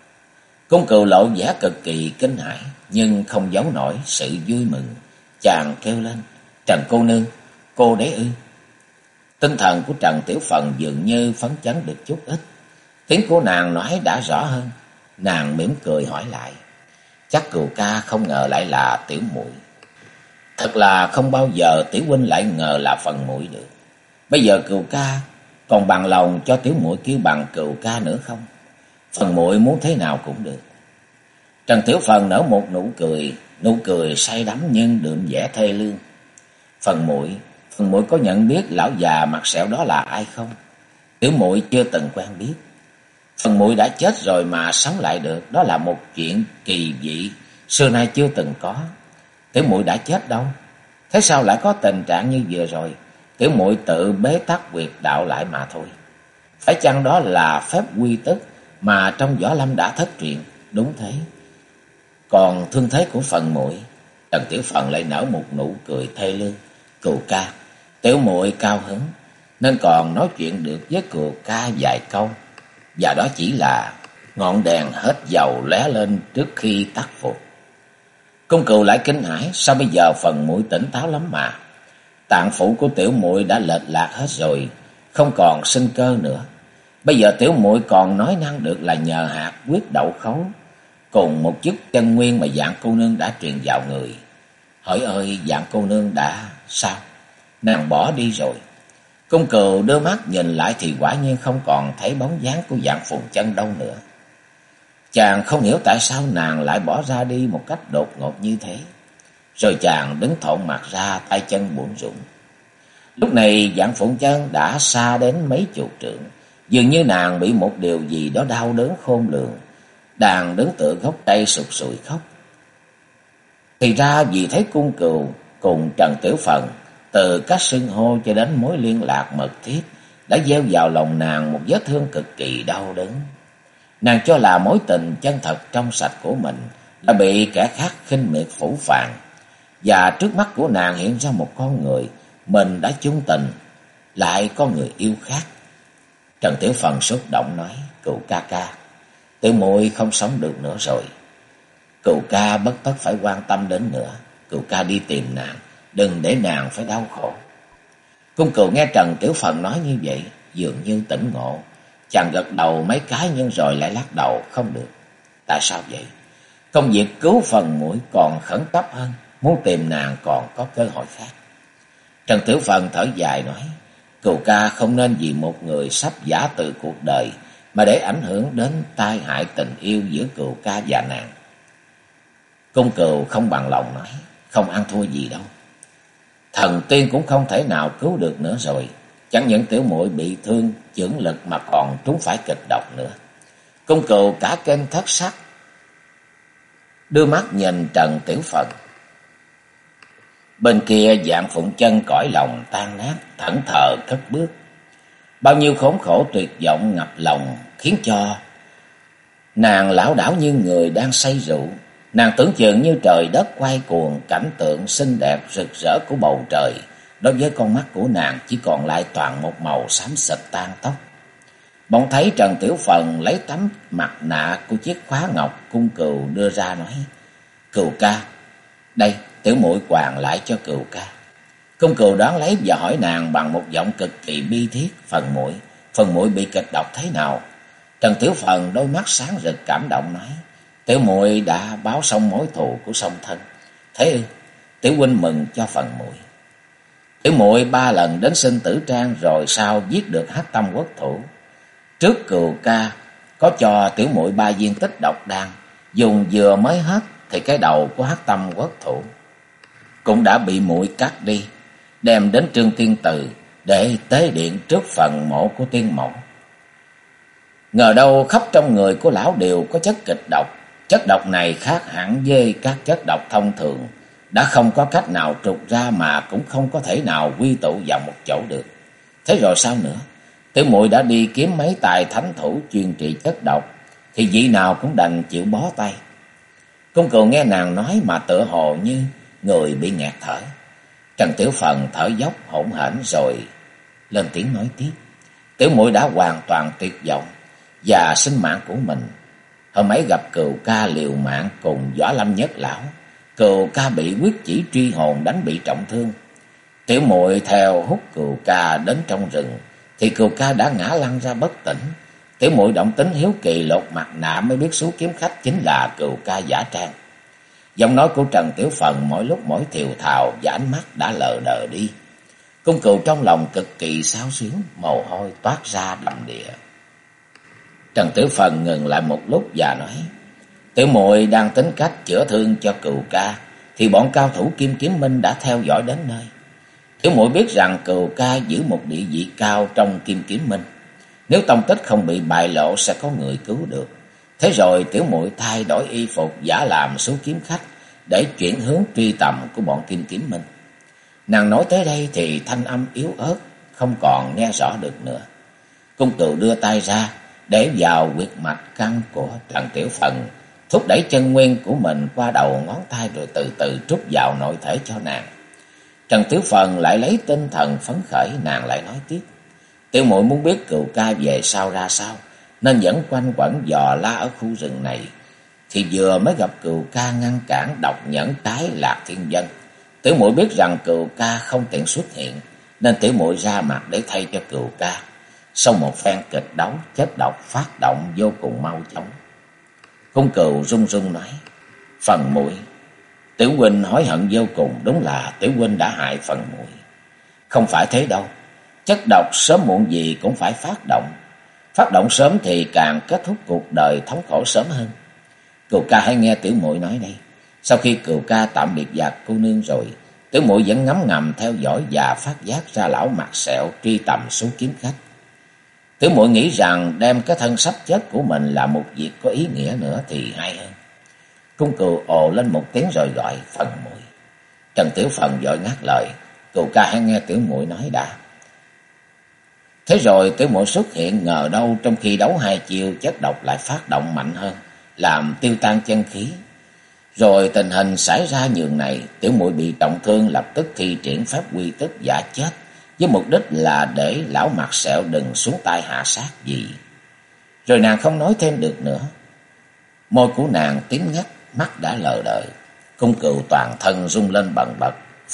Cung Cừu lộ vẻ cực kỳ kinh hãi nhưng không giấu nổi sự vui mừng. Chàng kêu lên: Trần cô nương, cô đấy ư? Tinh thần của Trần Tiểu Phần dường như phấn chấn được chút ít. Tiếng của nàng nói đã rõ hơn. Nàng mỉm cười hỏi lại: chắc Cừu ca không ngờ lại là tiểu muội. Thật là không bao giờ tiểu huynh lại ngờ là Phần muội được. Bây giờ Cừu ca còn bằng lòng cho tiểu muội kêu bằng Cừu ca nữa không? Phần muội muốn thế nào cũng được. Trần Tiểu Phần nở một nụ cười say đắm nhưng đượm vẻ thê lương. Phần muội có nhận biết lão già mặt sẹo đó là ai không? Tiểu muội chưa từng quen biết. Phần muội đã chết rồi mà sống lại được, đó là một chuyện kỳ dị xưa nay chưa từng có. Tiểu muội đã chết đâu? Thế sao lại có tình trạng như vừa rồi? Tiểu muội tự bế tắc huyệt đạo lại mà thôi. Phải chăng đó là phép quy tức mà trong võ lâm đã thất truyền? Đúng thế. Còn thương thế của Phần muội? Trần Tiểu Phần lại nở một nụ cười thê lương. Cừu ca, tiểu muội cao hứng nên còn nói chuyện được với Cừu ca vài câu, và đó chỉ là ngọn đèn hết dầu lóe lên trước khi tắt phục. Cung Cừu lại kinh hãi: sao bây giờ Phần muội tỉnh táo lắm mà? Tạng phủ của tiểu muội đã lệch lạc hết rồi, không còn sinh cơ nữa. Bây giờ tiểu muội còn nói năng được là nhờ hạt huyết đậu khấu cùng một chút chân nguyên mà Dạng cô nương đã truyền vào người. Hỡi ơi, Dạng cô nương đã sao? Nàng bỏ đi rồi. Cung Cừu đưa mắt nhìn lại thì quả nhiên không còn thấy bóng dáng của Dạng Phùng Chân đâu nữa. Chàng không hiểu tại sao nàng lại bỏ ra đi một cách đột ngột như thế. Rồi chàng đứng thộn mặt ra, tay chân bủn rủn. Lúc này Dạng Phụng Chân đã xa đến mấy chục trượng, dường như nàng bị một điều gì đó đau đớn khôn lường, đang đứng tựa gốc cây sụt sùi khóc. Thì ra vì thấy Cung Cừu cùng Trần Tiểu Phần, từ cách xưng hô cho đến mối liên lạc mật thiết, đã gieo vào lòng nàng một vết thương cực kỳ đau đớn. Nàng cho là mối tình chân thật trong sạch của mình đã bị kẻ khác khinh miệt phủ phàng, và trước mắt của nàng hiện ra một con người mình đã chung tình, lại có người yêu khác. Trần Tiểu Phần xúc động nói: "Cừu ca ca, tiểu muội không sống được nữa rồi. Cừu ca bất tất phải quan tâm đến nữa. Cừu ca đi tìm nàng, đừng để nàng phải đau khổ." Cung Cừu nghe Trần Tiểu Phần nói như vậy, dường như tỉnh ngộ. Chàng gật đầu mấy cái nhưng rồi lại lắc đầu: "Không được." "Tại sao vậy?" "Công việc cứu Phần muội còn khẩn cấp hơn, muốn tìm nàng còn có cơ hội khác." Trần Tiểu Phần thở dài nói: "Cừu ca không nên vì một người sắp giã từ cuộc đời mà để ảnh hưởng đến tai hại tình yêu giữa cừu ca và nàng." Cung Cừu không bằng lòng nói: "Không ăn thua gì đâu. Thần tiên cũng không thể nào cứu được nữa rồi. Chẳng những tiểu muội bị thương chưởng lực mà còn trúng phải kịch độc nữa." Cung Cừu cả kinh thất sắc, đưa mắt nhìn Trần Tiểu Phần. Bên kia Dạng Phụng Chân cõi lòng tan nát, thẫn thờ cất bước. Bao nhiêu khốn khổ tuyệt vọng ngập lòng khiến cho nàng lảo đảo như người đang say rượu. Nàng tưởng chừng như trời đất quay cuồng, cảnh tượng xinh đẹp rực rỡ của bầu trời đối với con mắt của nàng chỉ còn lại toàn một màu xám xịt tan tóc. Bỗng thấy Trần Tiểu Phần lấy tấm mặt nạ của chiếc khóa ngọc Cung Cừu đưa ra nói: "Cừu ca, đây, tiểu muội quàng lại cho cừu ca." Cung Cừu đón lấy và hỏi nàng bằng một giọng cực kỳ bi thiết: Phần muội bị kịch độc thế nào?" Trần Tiểu Phần đôi mắt sáng rực cảm động nói: "Tiểu muội đã báo xong mối thù của song thân." "Thế ư? Tiểu huynh mừng cho Phần muội. Tiểu muội 3 lần đến sinh tử trang rồi sao giết được Hắc Tâm Quốc thủ. Trước cừu ca có cho tiểu muội 3 viên tích độc đan, dùng vừa mới hết thì cái đầu của Hắc Tâm Quốc thủ cũng đã bị muội cắt đi, đem đến Trương Tiên Từ để tế điện trước phần mộ của tiên mẫu. Ngờ đâu khắp trong người của lão đều có chất kịch độc. Chất độc này khác hẳn với các chất độc thông thường, đã không có cách nào trục ra mà cũng không có thể nào quy tụ vào một chỗ được. Thế rồi sao nữa? Tiểu muội đã đi kiếm mấy tài thánh thủ chuyên trị chất độc, thì vị nào cũng đành chịu bó tay." Cung Cừu nghe nàng nói mà tựa hồ như người bị nghẹt thở. Trần Tiểu Phần thở dốc hổn hển rồi lên tiếng nói tiếp: "Tiểu muội đã hoàn toàn tuyệt vọng và sinh mạng của mình. Hôm ấy gặp Cừu ca liều mạng cùng Võ Lâm Nhất lão, Cừu ca bị quyết chỉ truy hồn đánh bị trọng thương. Tiểu muội theo hút Cừu ca đến trong rừng thì Cừu ca đã ngã lăn ra bất tỉnh. Tiểu muội động tính hiếu kỳ lột mặt nạ mới biết số kiếm khách chính là Cừu ca giả trang." Giọng nói của Trần Tiểu Phần mỗi lúc mỗi thều thào và ánh mắt đã lờ đờ đi. Cung Cừu trong lòng cực kỳ xao xuyến, mồ hôi toát ra đầm đìa. Trần Tiểu Phần ngừng lại một lúc và nói: "Tiểu muội đang tính cách chữa thương cho Cừu ca thì bọn cao thủ Kim Kiếm Minh đã theo dõi đến nơi. Tiểu muội biết rằng Cừu ca giữ một địa vị cao trong Kim Kiếm Minh, nếu tông tích không bị bại lộ sẽ có người cứu được. Thế rồi tiểu muội thay đổi y phục giả làm số kiếm khách để chuyển hướng truy tầm của bọn Kim Kiếm Minh." Nàng nói tới đây thì thanh âm yếu ớt không còn nghe rõ được nữa. Cung Cừu đưa tay ra để vào huyệt mạch căn của Trần Tiểu Phần, thúc đẩy chân nguyên của mình qua đầu ngón tay rồi từ từ trút vào nội thể cho nàng. Trần Tiểu Phần lại lấy tinh thần phấn khởi, nàng lại nói tiếp: "Tiểu muội muốn biết Cừu ca về sau ra sao, nên vẫn quanh quẩn dò la ở khu rừng này. Thì vừa mới gặp Cừu ca ngăn cản độc nhẫn cái Lạc Thiên Vân. Tiểu muội biết rằng Cừu ca không tiện xuất hiện, nên tiểu muội ra mặt để thay cho Cừu ca. Sau một phen kịch đấu, chất độc phát động vô cùng mau chóng." Cung Cừu run run nói: "Phần muội, tiểu huynh hối hận vô cùng, đúng là tiểu huynh đã hại Phần muội." "Không phải thế đâu, Chất độc sớm muộn gì cũng phải phát động. Phát động sớm thì càng kết thúc cuộc đời thống khổ sớm hơn. Cừu ca hãy nghe tiểu muội nói đây. Sau khi Cừu ca tạm biệt Giặc cô nương rồi, tiểu muội vẫn ngấm ngầm theo dõi và phát giác ra lão mặt sẹo truy tầm số kiếm khách. Tiểu muội nghĩ rằng đem cái thân sắp chết của mình là một việc có ý nghĩa nữa thì hay hơn. Cung Cừu ồ lên một tiếng rồi gọi Phần muội. Trần Tiểu Phần vội ngắt lời, Cừu ca hãy nghe tiểu muội nói đã. Thế rồi tiểu muội xuất hiện, ngờ đâu trong khi đấu hai chiêu chất độc lại phát động mạnh hơn, làm tiêu tan chân khí. Rồi tình hình xảy ra nhường này, tiểu muội bị trọng thương lập tức thi triển pháp quy tức giả chết, với mục đích là để lão mặt sẹo đừng xuống tay hạ sát gì. Rồi nàng không nói thêm được nữa. Môi của nàng tím ngắt, mắt đã lờ đờ. Cung Cừu toàn thân rung lên bần bật.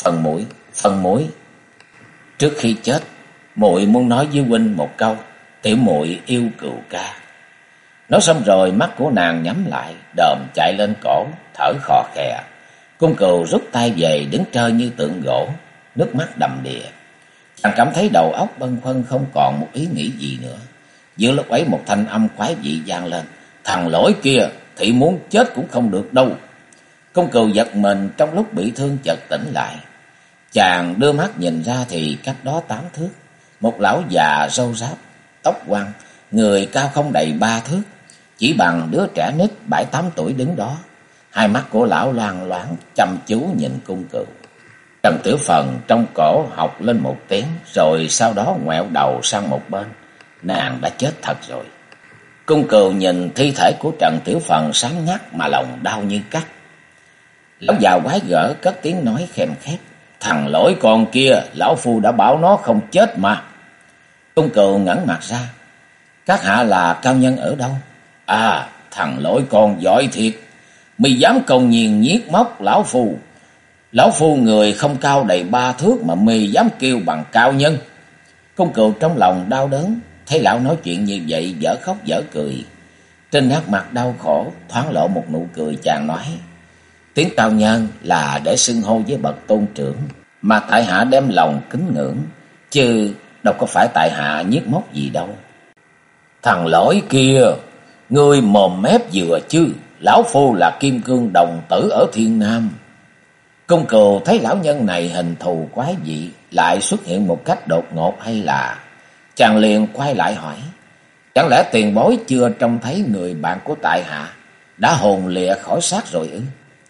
Phần muội. Trước khi chết, muội muốn nói với huynh một câu, tiểu muội yêu Cừu ca. Nói xong rồi mắt của nàng nhắm lại, đờm chạy lên cổ, thở khò khè. Cung Cừu rút tay về, đứng trơ như tượng gỗ, nước mắt đầm đìa. Chàng cảm thấy đầu óc bâng khuâng, không còn một ý nghĩ gì nữa. Giữa lúc ấy một thanh âm quái dị vang lên, thằng lỗi kia, thị muốn chết cũng không được đâu. Cung Cừu giật mình, trong lúc bị thương chợt tỉnh lại. Chàng đưa mắt nhìn ra thì cách đó 8 thước, một lão già râu ráp, tóc quăn, người cao không đầy 3 thước, chỉ bằng đứa trẻ nít 7-8 tuổi đứng đó. Hai mắt của lão loang loáng chăm chú nhìn Cung Cừu. Trần Tiểu Phần trong cổ học lên một tiếng, rồi sau đó ngoẹo đầu sang một bên. Nàng đã chết thật rồi. Cung Cừu nhìn thi thể của Trần Tiểu Phần sáng ngắt mà lòng đau như cắt. Lão già quái gở cất tiếng nói khèm khét, thằng lỗi con kia, lão phu đã bảo nó không chết mà. Cung Cừu ngẩng mặt ra, các hạ là cao nhân ở đâu? À, thằng lỗi con giỏi thiệt, mi dám công nhiên nhiếc móc lão phu. Lão phu người không cao đầy 3 thước mà mi dám kêu bằng cao nhân. Cung Cừu trong lòng đau đớn, thấy lão nói chuyện như vậy dở khóc dở cười. Trên nét mặt đau khổ thoáng lộ một nụ cười, chàng nói, tiếng cao nhân là để xưng hô với bậc tôn trưởng, mà tại hạ đem lòng kính ngưỡng, chứ đâu có phải tại hạ nhiếc móc gì đâu. Thằng lỗi kia, ngươi mồm mép vừa chứ, lão phu là Kim Cương đồng tử ở Thiên Nam. Cung Cừu thấy lão nhân này hình thù quái dị, lại xuất hiện một cách đột ngột hay là... Chàng liền quay lại hỏi, chẳng lẽ tiền bối chưa trông thấy người bạn của tại hạ đã hồn lìa khỏi xác rồi ư?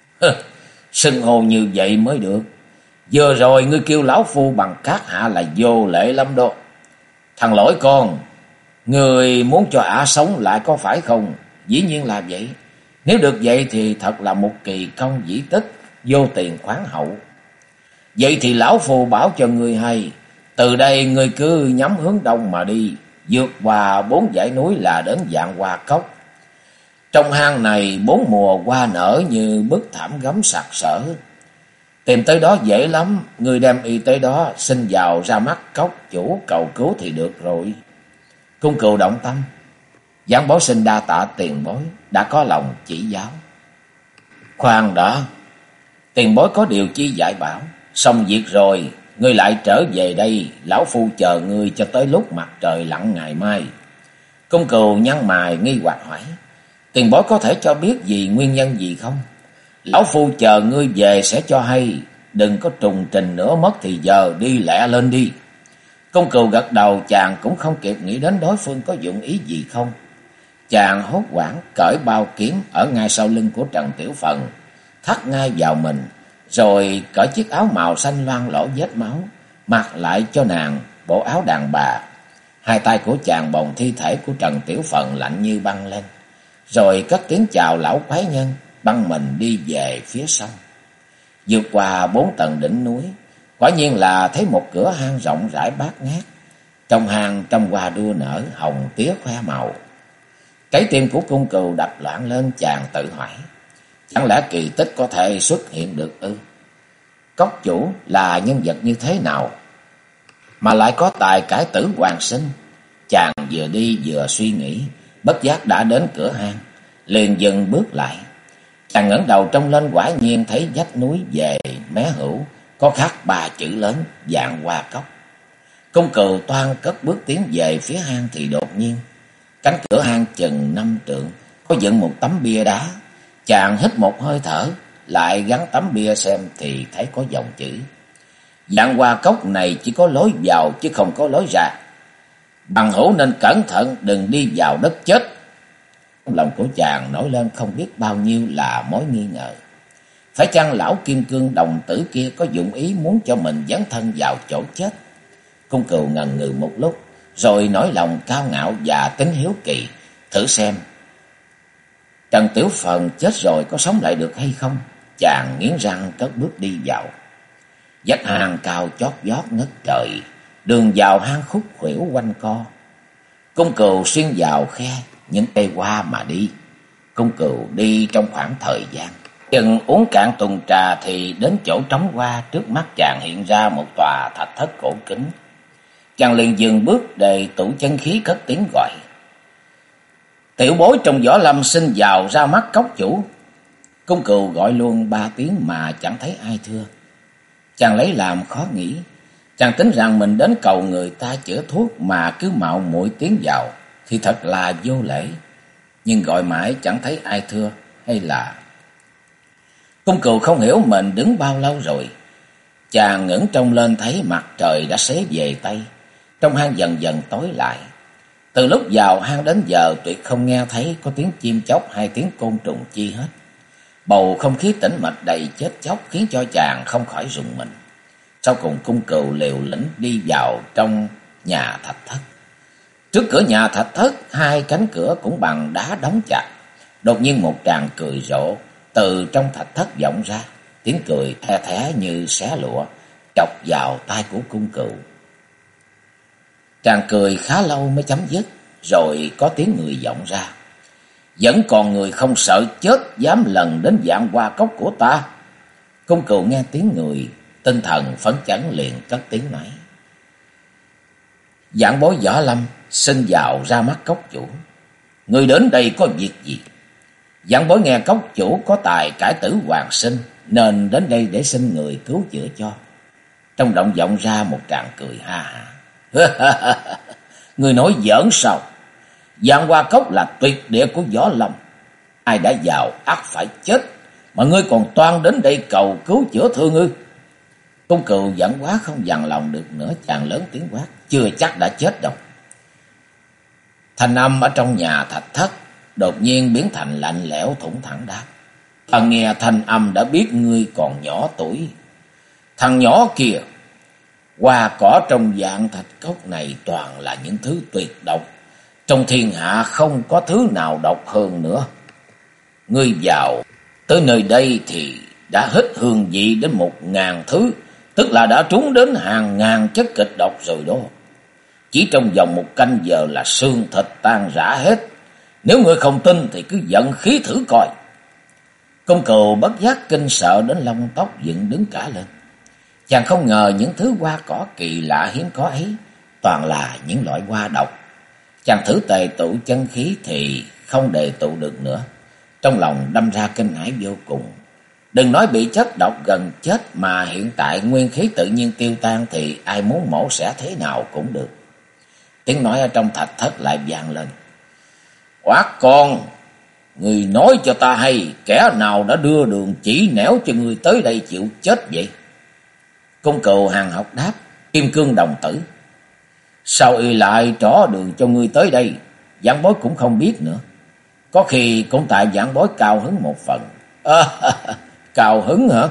Xưng hô như vậy mới được. Vừa rồi ngươi kêu lão phu bằng các hạ là vô lễ lắm đó. Thằng lỗi con, người muốn cho ả sống lại có phải không? Dĩ nhiên là vậy. Nếu được vậy thì thật là một kỳ công dĩ tích, vô tiền khoáng hậu. Vậy thì lão phu bảo cho ngươi hay, từ đây ngươi cứ nhắm hướng đông mà đi, vượt qua 4 dãy núi là đến Vạn Hoa Cốc. Trong hang này 4 mùa hoa nở như bức thảm gấm sặc sỡ. Tìm tới đó dễ lắm, ngươi đem y tới đó, xin vào ra mắt cốc chủ cầu cứu thì được rồi. Cung Cừu động tâm, Giảng bối xin đa tạ tiền bối đã có lòng chỉ giáo. Khoan đã, tiền bối có điều chi dạy bảo, xong việc rồi ngươi lại trở về đây, lão phu chờ ngươi cho tới lúc mặt trời lặn ngày mai. Cung Cừu nhăn mày nghi hoặc hỏi, tiền bối có thể cho biết vì nguyên nhân gì không? Lão phu chờ ngươi về sẽ cho hay, đừng có trùng trình nữa mất thì giờ, đi lẹ lên đi. Cung Cừu gật đầu, chàng cũng không kịp nghĩ đến đối phương có dụng ý gì không. Chàng hốt hoảng cởi bao kiếm ở ngay sau lưng của Trần Tiểu Phần, thắt ngay vào mình, rồi cởi chiếc áo màu xanh loang lổ vết máu, mặc lại cho nàng bộ áo đàn bà. Hai tay của chàng bồng thi thể của Trần Tiểu Phần lạnh như băng lên, rồi cất tiếng chào lão quái nhân, băng mình đi về phía sông. Vượt qua 4 tầng đỉnh núi, quả nhiên là thấy một cửa hang rộng rãi bát ngát. Trong hang trăm hoa đua nở, hồng tía khoe màu. Trái tim của Cung Cừu đập loạn lên, chàng tự hỏi, chẳng lẽ kỳ tích có thể xuất hiện được ư? Cốc chủ là nhân vật như thế nào mà lại có tài cải tử hoàn sinh? Chàng vừa đi vừa suy nghĩ, bất giác đã đến cửa hang, liền dừng bước lại. Chàng ngẩng đầu trông lên, quả nhiên thấy vách núi về mé hữu có khắc 3 chữ lớn Vạn Hoa Cốc. Cung Cừu toan cất bước tiến về phía hang thì đột nhiên cánh cửa hang chừng 5 trượng có dựng một tấm bia đá. Chàng hít một hơi thở, lại gắn tấm bia xem thì thấy có dòng chữ: Vạn Hoa Cốc này chỉ có lối vào chứ không có lối ra. Bằng hữu nên cẩn thận, đừng đi vào đất chết. Trong lòng của chàng nổi lên không biết bao nhiêu là mối nghi ngờ. Phải chăng lão kim cương đồng tử kia có dụng ý muốn cho mình dấn thân vào chỗ chết? Cung Cừu ngần ngừ một lúc, rồi nổi lòng cao ngạo và tính hiếu kỳ, thử xem Trần Tiểu Phần chết rồi có sống lại được hay không. Chàng nghiến răng cất bước đi vào. Vách hang cao chót vót ngất trời, đường vào hang khúc khuỷu quanh co. Cung Cừu xuyên vào khe những cây hoa mà đi. Cung Cừu đi trong khoảng thời gian chừng uống cạn tuần trà thì đến chỗ trống hoa. Trước mắt chàng hiện ra một tòa thạch thất cổ kính. Chàng liền dừng bước để tụ chân khí cất tiếng gọi: Tiểu bối trong Võ Lâm xin vào ra mắt cốc chủ. Cung Cừu gọi luôn 3 tiếng mà chẳng thấy ai thưa. Chàng lấy làm khó nghĩ. Chàng tính rằng mình đến cầu người ta chữa thuốc mà cứ mạo muội tiến vào thì thật là vô lễ. Nhưng gọi mãi chẳng thấy ai thưa, hay là... Cung Cừu không hiểu mình đứng bao lâu rồi. Chàng ngẩng trông lên thấy mặt trời đã xế về Tây. Trong hang dần dần tối lại. Từ lúc vào hang đến giờ tuyệt không nghe thấy có tiếng chim chóc hay tiếng côn trùng chi hết. Bầu không khí tĩnh mịch đầy chết chóc khiến cho chàng không khỏi rùng mình. Sau cùng Cung Cừu liều lĩnh đi vào trong nhà thạch thất. Trước cửa nhà thạch thất, 2 cánh cửa cũng bằng đá đóng chặt. Đột nhiên một tràng cười rộ từ trong thạch thất vọng ra. Tiếng cười the thé như xé lụa chọc vào tai của Cung Cừu. Tràng cười khá lâu mới chấm dứt, rồi có tiếng người vọng ra: Vẫn còn người không sợ chết dám lần đến Vạn Hoa Cốc của ta. Cung Cừu nghe tiếng người, tinh thần phấn chấn liền cất tiếng nói: Vạn bối Võ Lâm xin vào ra mắt cốc chủ. Người đến đây có việc gì? Vạn bối nghe cốc chủ có tài cải tử hoàn sinh nên đến đây để xin người cứu chữa cho. Trong động vọng ra một tràng cười ha hả. Người nói giỡn sao? Vạn Hoa Cốc là tuyệt địa của Võ Lâm. Ai đã vào ắt phải chết, mà ngươi còn toan đến đây cầu cứu chữa thương ư? Cung Cừu giận quá không dằn lòng được nữa, chàng lớn tiếng quát: Chưa chắc đã chết đâu. Thanh âm ở trong nhà thạch thất đột nhiên biến thành lạnh lẽo thủng thẳng đáp: Ta nghe thanh âm đã biết ngươi còn nhỏ tuổi. Thằng nhỏ kia, hoa cỏ trong Vạn Thạch Cốc này toàn là những thứ tuyệt độc. Trong thiên hạ không có thứ nào độc hơn nữa. Ngươi vào tới nơi đây thì đã hít hương vị đến 1000 thứ, tức là đã trúng đến hàng ngàn chất kịch độc rồi đó. Chỉ trong vòng 1 canh giờ là xương thịt tan rã hết. Nếu ngươi không tin thì cứ vận khí thử coi. Cung Cừu bất giác kinh sợ đến lông tóc dựng đứng cả lên. Chàng không ngờ những thứ hoa cỏ kỳ lạ hiếm có ấy toàn là những loại hoa độc. Chàng thử tề tụ chân khí thì không đề tụ được nữa. Trong lòng đâm ra kinh hãi vô cùng. Đừng nói bị chất độc gần chết, mà hiện tại nguyên khí tự nhiên tiêu tan thì ai muốn mổ xẻ thế nào cũng được. Tiếng nói ở trong thạch thất lại vang lên: Quát con, người nói cho ta hay, kẻ nào đã đưa đường chỉ nẻo cho người tới đây chịu chết vậy? Cung Cừu hàn học đáp: Kim cương đồng tử. Sao y lại trỏ đường cho ngươi tới đây? Vãn bối cũng không biết nữa. Có khi cũng tại vãn bối cao hứng một phần. Cao hứng hả?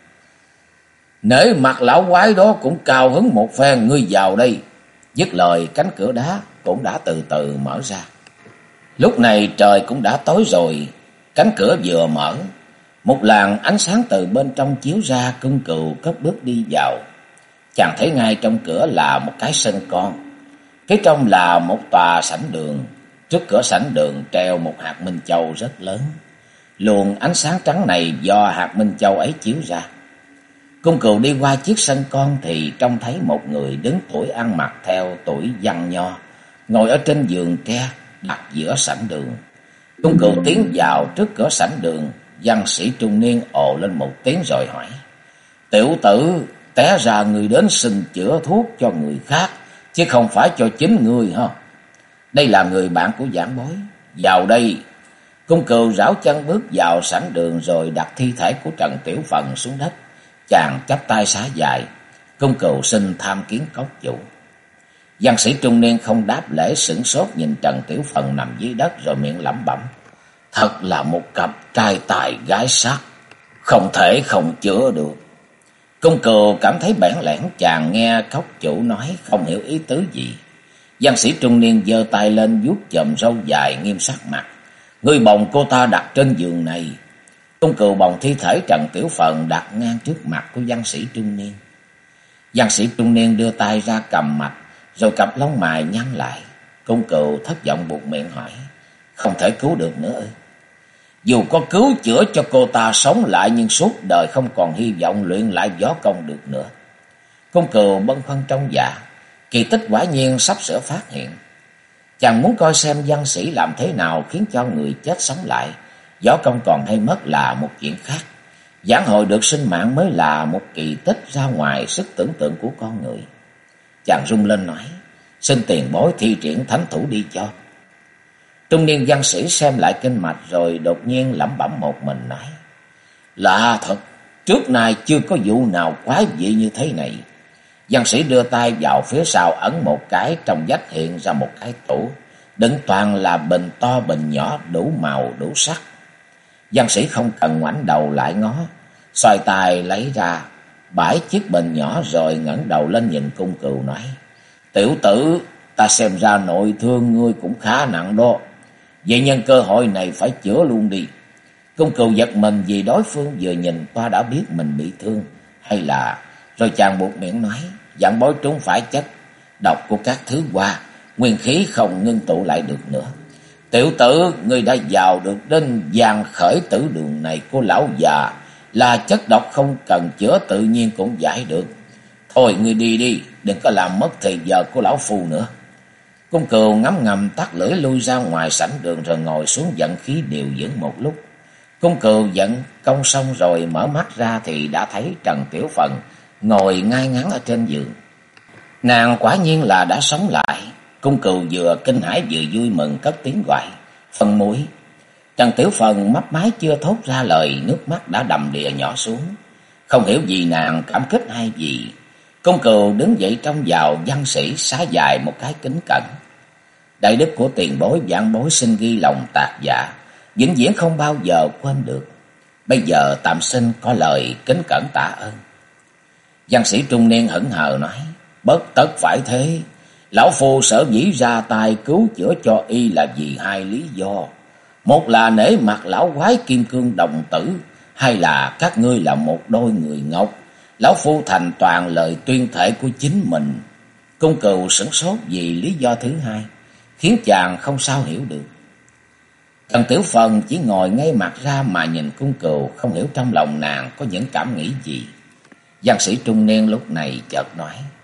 Nể mặt lão quái đó cũng cao hứng một phen, ngươi vào đây. Dứt lời, cánh cửa đá cũng đã từ từ mở ra. Lúc này trời cũng đã tối rồi. Cánh cửa vừa mở, một làn ánh sáng từ bên trong chiếu ra. Cung Cừu cất bước đi vào. Chàng thấy ngay trong cửa là một cái sân con. Phía trong là một tòa sảnh đường. Trước cửa sảnh đường treo một hạt minh châu rất lớn. Luồng ánh sáng trắng này do hạt minh châu ấy chiếu ra. Cung Cừu đi qua chiếc sân con thì trông thấy một người đứng tuổi ăn mặc theo tuổi văn nho, ngồi ở trên giường tre đặt giữa sảnh đường. Cung Cừu tiến vào trước cửa sảnh đường. Văn sĩ trung niên ồ lên một tiếng rồi hỏi: Tiểu tử, té ra người đến xin chữa thuốc cho người khác, chứ không phải cho chính ngươi ha. Đây là người bạn của Vãn Bối. Vào đây. Cung Cừu rảo chân bước vào sảnh đường rồi đặt thi thể của Trần Tiểu Phần xuống đất. Chàng chắp tay xá dài. Cung Cừu xin tham kiến cốc chủ. Văn sĩ trung niên không đáp lễ, sửng sốt nhìn Trần Tiểu Phần nằm dưới đất rồi miệng lẩm bẩm. Thật là một cặp trai tài gái sắc, không thể không chữa được. Cung Cừu cảm thấy bẽn lẽn, chàng nghe cốc chủ nói không hiểu ý tứ gì. Văn sĩ trung niên giơ tay lên vuốt chòm râu dài nghiêm sắc mặt. Ngươi bồng cô ta đặt trên giường này. Cung Cừu bồng thi thể Trần Tiểu Phần đặt ngang trước mặt của văn sĩ trung niên. Văn sĩ trung niên đưa tay ra cầm mạch, rồi cặp lông mày nhăn lại. Cung Cừu thất vọng buột miệng hỏi. Không thể cứu được nữa ư? Dù có cứu chữa cho cô ta sống lại, nhưng suốt đời không còn hy vọng luyện lại võ công được nữa. Cung Cừu bâng khuâng trong dạ. Kỳ tích quả nhiên sắp sửa phát hiện. Chàng muốn coi xem văn sĩ làm thế nào khiến cho người chết sống lại. Võ công còn hay mất là một chuyện khác. Vãn hồi được sinh mạng mới là một kỳ tích ra ngoài sức tưởng tượng của con người. Chàng rung lên nói. Xin tiền bối thi triển thánh thủ đi cho. Trung niên văn sĩ xem lại kinh mạch rồi đột nhiên lẩm bẩm một mình nói. Lạ thật, trước nay chưa có vụ nào quái dị như thế này. Văn sĩ đưa tay vào phía sau ấn một cái, trong vách hiện ra một cái tủ. Đựng toàn là bình to bình nhỏ, đủ màu đủ sắc. Văn sĩ không cần ngoảnh đầu lại ngó, xoay tay lấy ra 7 chiếc bình nhỏ rồi ngẩng đầu lên nhìn Cung Cừu nói. Tiểu tử, ta xem ra nội thương ngươi cũng khá nặng đó. Vậy nhân cơ hội này phải chữa luôn đi. Cung Cừu giật mình vì đối phương vừa nhìn qua đã biết mình bị thương. Hay là... Rồi chàng buột miệng nói. Vãn bối trúng phải chất độc của các thứ qua, nguyên khí không ngưng tụ lại được nữa. Tiểu tử, ngươi đã vào được đến giang khởi tử đường này của lão già, là chất độc không cần chữa tự nhiên cũng giải được. Thôi ngươi đi đi, đừng có làm mất thời giờ của lão phu nữa. Cung Cừu ngấm ngầm tắt lưỡi lui ra ngoài sảnh đường rồi ngồi xuống vận khí điều dưỡng một lúc. Cung Cừu vận công xong rồi mở mắt ra thì đã thấy Trần Tiểu Phần ngồi ngay ngắn ở trên giường. Nàng quả nhiên là đã sống lại. Cung Cừu vừa kinh hãi vừa vui mừng cất tiếng gọi. Phần muội. Trần Tiểu Phần mấp máy chưa thốt ra lời, nước mắt đã đầm đìa nhỏ xuống. Không hiểu vì nàng cảm kích hay gì. Cung Cừu đứng dậy trong vào văn sĩ xá dài một cái kính cẩn. Đại đức của tiền bối vãn bối xin ghi lòng tạc dạ, vĩnh viễn không bao giờ quên được. Bây giờ tạm xin có lời kính cẩn tạ ơn. Văn sĩ trung niên hững hờ nói. Bất tất phải thế. Lão phu sở dĩ ra tay cứu chữa cho y là vì hai lý do. Một là nể mặt lão quái kim cương đồng tử, hai là các ngươi là một đôi người ngọc. Lão phu thành toàn lời tuyên thệ của chính mình. Cung Cừu sửng sốt vì lý do thứ hai, khiến chàng không sao hiểu được. Trần Tiểu Phần chỉ ngồi ngay mặt ra mà nhìn Cung Cừu, không hiểu trong lòng nàng có những cảm nghĩ gì. Văn sĩ trung niên lúc này chợt nói.